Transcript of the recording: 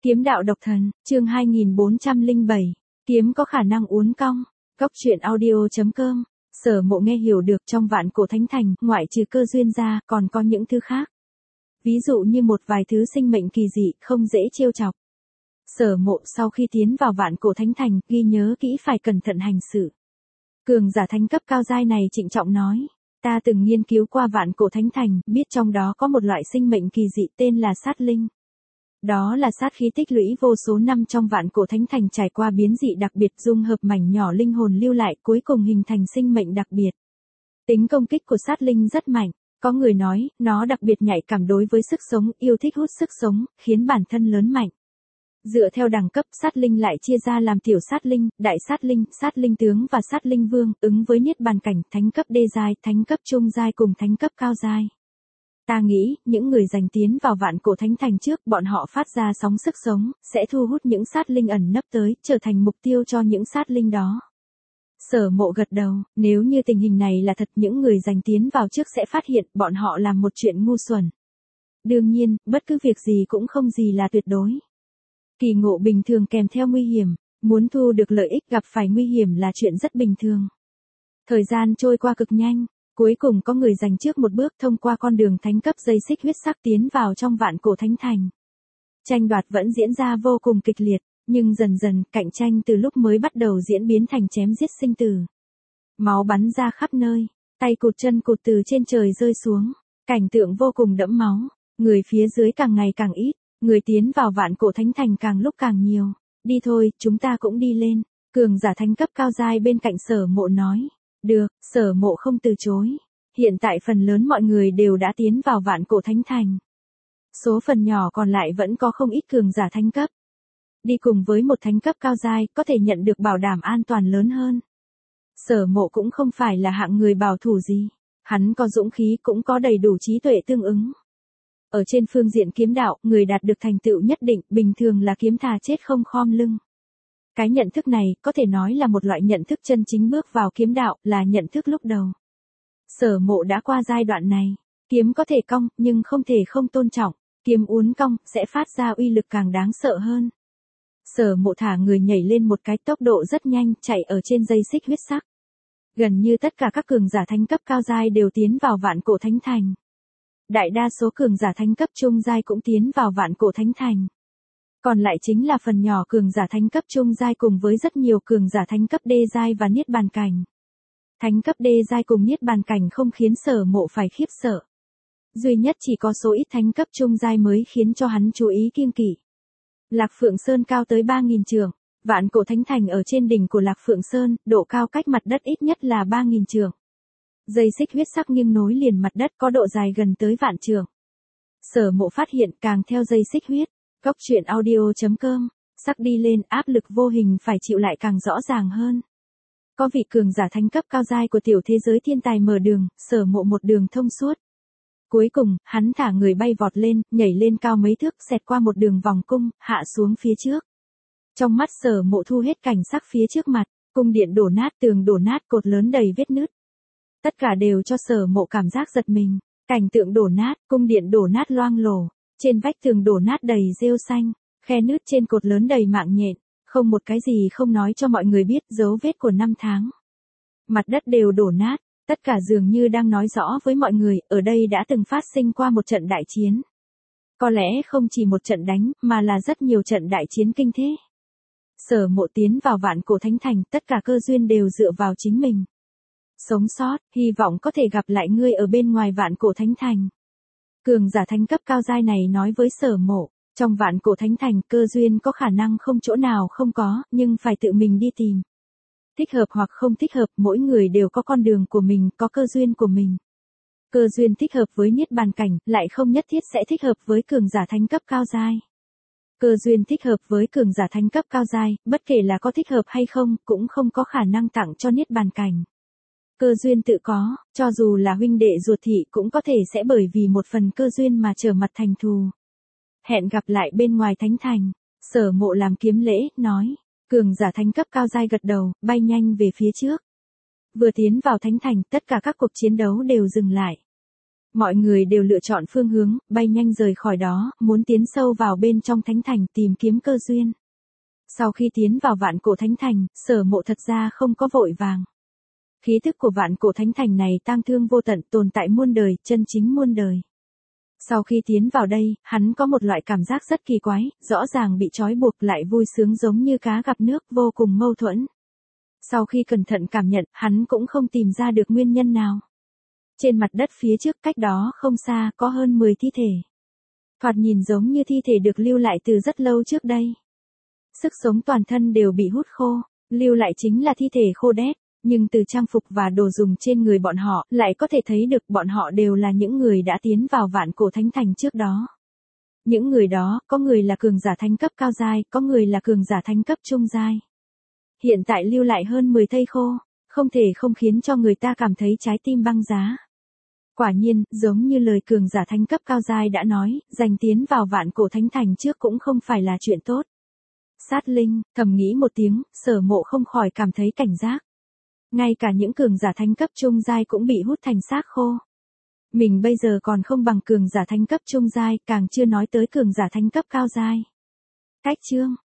Kiếm đạo độc thần, chương 2407, kiếm có khả năng uốn cong. Góc truyện audio.com. Sở Mộ nghe hiểu được trong vạn cổ thánh thành, ngoại trừ cơ duyên ra, còn có những thứ khác. Ví dụ như một vài thứ sinh mệnh kỳ dị, không dễ trêu chọc. Sở Mộ sau khi tiến vào vạn cổ thánh thành, ghi nhớ kỹ phải cẩn thận hành sự. Cường giả thánh cấp cao giai này trịnh trọng nói, ta từng nghiên cứu qua vạn cổ thánh thành, biết trong đó có một loại sinh mệnh kỳ dị tên là sát linh. Đó là sát khí tích lũy vô số năm trong vạn cổ thánh thành trải qua biến dị đặc biệt dung hợp mảnh nhỏ linh hồn lưu lại cuối cùng hình thành sinh mệnh đặc biệt. Tính công kích của sát linh rất mạnh, có người nói, nó đặc biệt nhạy cảm đối với sức sống, yêu thích hút sức sống, khiến bản thân lớn mạnh. Dựa theo đẳng cấp, sát linh lại chia ra làm tiểu sát linh tướng và sát linh vương, ứng với niết bàn cảnh, thánh cấp đê giai, thánh cấp trung giai cùng thánh cấp cao giai. Ta nghĩ, những người giành tiến vào vạn cổ thánh thành trước, bọn họ phát ra sóng sức sống, sẽ thu hút những sát linh ẩn nấp tới, trở thành mục tiêu cho những sát linh đó. Sở Mộ gật đầu, nếu như tình hình này là thật, những người giành tiến vào trước sẽ phát hiện bọn họ làm một chuyện ngu xuẩn. Đương nhiên, bất cứ việc gì cũng không gì là tuyệt đối. Kỳ ngộ bình thường kèm theo nguy hiểm, muốn thu được lợi ích gặp phải nguy hiểm là chuyện rất bình thường. Thời gian trôi qua cực nhanh. Cuối cùng có người giành trước một bước thông qua con đường thánh cấp dây xích huyết sắc tiến vào trong vạn cổ thánh thành. Tranh đoạt vẫn diễn ra vô cùng kịch liệt, nhưng dần dần cạnh tranh từ lúc mới bắt đầu diễn biến thành chém giết sinh tử. Máu bắn ra khắp nơi, tay cụt chân cụt từ trên trời rơi xuống, cảnh tượng vô cùng đẫm máu, người phía dưới càng ngày càng ít, người tiến vào vạn cổ thánh thành càng lúc càng nhiều. Đi thôi, chúng ta cũng đi lên, cường giả thánh cấp cao giai bên cạnh Sở Mộ nói. Được, Sở Mộ không từ chối. Hiện tại phần lớn mọi người đều đã tiến vào vạn cổ thánh thành. Số phần nhỏ còn lại vẫn có không ít cường giả thánh cấp. Đi cùng với một thánh cấp cao giai có thể nhận được bảo đảm an toàn lớn hơn. Sở Mộ cũng không phải là hạng người bảo thủ gì. Hắn có dũng khí cũng có đầy đủ trí tuệ tương ứng. Ở trên phương diện kiếm đạo, người đạt được thành tựu nhất định, bình thường là kiếm thà chết không khom lưng. Cái nhận thức này, có thể nói là một loại nhận thức chân chính bước vào kiếm đạo, là nhận thức lúc đầu. Sở Mộ đã qua giai đoạn này, kiếm có thể cong, nhưng không thể không tôn trọng, kiếm uốn cong, sẽ phát ra uy lực càng đáng sợ hơn. Sở Mộ thả người nhảy lên một cái tốc độ rất nhanh, chạy ở trên dây xích huyết sắc. Gần như tất cả các cường giả thánh cấp cao giai đều tiến vào vạn cổ thánh thành. Đại đa số cường giả thánh cấp trung giai cũng tiến vào vạn cổ thánh thành. Còn lại chính là phần nhỏ cường giả thánh cấp trung giai cùng với rất nhiều cường giả thánh cấp đê giai và niết bàn cảnh. Thánh cấp đê giai cùng niết bàn cảnh không khiến Sở Mộ phải khiếp sợ. Duy nhất chỉ có số ít thánh cấp trung giai mới khiến cho hắn chú ý kiêng kỵ. Lạc Phượng Sơn cao tới 3.000 trượng, vạn cổ thánh thành ở trên đỉnh của Lạc Phượng Sơn, độ cao cách mặt đất ít nhất là 3.000 trượng. Dây xích huyết sắc nghiêng nối liền mặt đất có độ dài gần tới vạn trượng. Sở Mộ phát hiện càng theo dây xích huyết. Góc truyện audio.com, sắc đi lên, áp lực vô hình phải chịu lại càng rõ ràng hơn. Có vị cường giả thánh cấp cao giai của tiểu thế giới thiên tài mở đường, Sở Mộ một đường thông suốt. Cuối cùng, hắn thả người bay vọt lên, nhảy lên cao mấy thước, xẹt qua một đường vòng cung, hạ xuống phía trước. Trong mắt Sở Mộ thu hết cảnh sắc phía trước mặt, cung điện đổ nát, tường đổ nát, cột lớn đầy vết nứt. Tất cả đều cho Sở Mộ cảm giác giật mình, cảnh tượng đổ nát, cung điện đổ nát loang lổ. Trên vách tường đổ nát đầy rêu xanh, khe nứt trên cột lớn đầy mạng nhện, không một cái gì không nói cho mọi người biết dấu vết của năm tháng. Mặt đất đều đổ nát, tất cả dường như đang nói rõ với mọi người, ở đây đã từng phát sinh qua một trận đại chiến. Có lẽ không chỉ một trận đánh, mà là rất nhiều trận đại chiến kinh thế. Sở Mộ tiến vào vạn cổ thánh thành, tất cả cơ duyên đều dựa vào chính mình. Sống sót, hy vọng có thể gặp lại ngươi ở bên ngoài vạn cổ thánh thành. Cường giả thánh cấp cao giai này nói với Sở Mộ, trong vạn cổ thánh thành cơ duyên có khả năng không chỗ nào không có, nhưng phải tự mình đi tìm. Thích hợp hoặc không thích hợp, mỗi người đều có con đường của mình, có cơ duyên của mình. Cơ duyên thích hợp với niết bàn cảnh, lại không nhất thiết sẽ thích hợp với cường giả thánh cấp cao giai. Cơ duyên thích hợp với cường giả thánh cấp cao giai, bất kể là có thích hợp hay không, cũng không có khả năng tặng cho niết bàn cảnh. Cơ duyên tự có, cho dù là huynh đệ ruột thị cũng có thể sẽ bởi vì một phần cơ duyên mà trở mặt thành thù. Hẹn gặp lại bên ngoài thánh thành, Sở Mộ làm kiếm lễ, nói. Cường giả thánh cấp cao giai gật đầu, bay nhanh về phía trước. Vừa tiến vào thánh thành, tất cả các cuộc chiến đấu đều dừng lại. Mọi người đều lựa chọn phương hướng, bay nhanh rời khỏi đó, muốn tiến sâu vào bên trong thánh thành tìm kiếm cơ duyên. Sau khi tiến vào vạn cổ thánh thành, Sở Mộ thật ra không có vội vàng. Khí thức của vạn cổ thánh thành này tang thương vô tận, tồn tại muôn đời, chân chính muôn đời. Sau khi tiến vào đây, hắn có một loại cảm giác rất kỳ quái, rõ ràng bị trói buộc lại vui sướng giống như cá gặp nước, vô cùng mâu thuẫn. Sau khi cẩn thận cảm nhận, hắn cũng không tìm ra được nguyên nhân nào. Trên mặt đất phía trước cách đó không xa có hơn 10 thi thể. Thoạt nhìn giống như thi thể được lưu lại từ rất lâu trước đây. Sức sống toàn thân đều bị hút khô, lưu lại chính là thi thể khô đét, nhưng từ trang phục và đồ dùng trên người bọn họ lại có thể thấy được bọn họ đều là những người đã tiến vào vạn cổ thánh thành trước đó. Những người đó, có người là cường giả thánh cấp cao giai, có người là cường giả thánh cấp trung giai. Hiện tại lưu lại hơn 10 thây khô, không thể không khiến cho người ta cảm thấy trái tim băng giá. Quả nhiên, giống như lời cường giả thánh cấp cao giai đã nói, giành tiến vào vạn cổ thánh thành trước cũng không phải là chuyện tốt. Sát linh, thầm nghĩ một tiếng, Sở Mộ không khỏi cảm thấy cảnh giác. Ngay cả những cường giả thánh cấp trung giai cũng bị hút thành xác khô. Mình bây giờ còn không bằng cường giả thánh cấp trung giai, càng chưa nói tới cường giả thánh cấp cao giai. Cách chương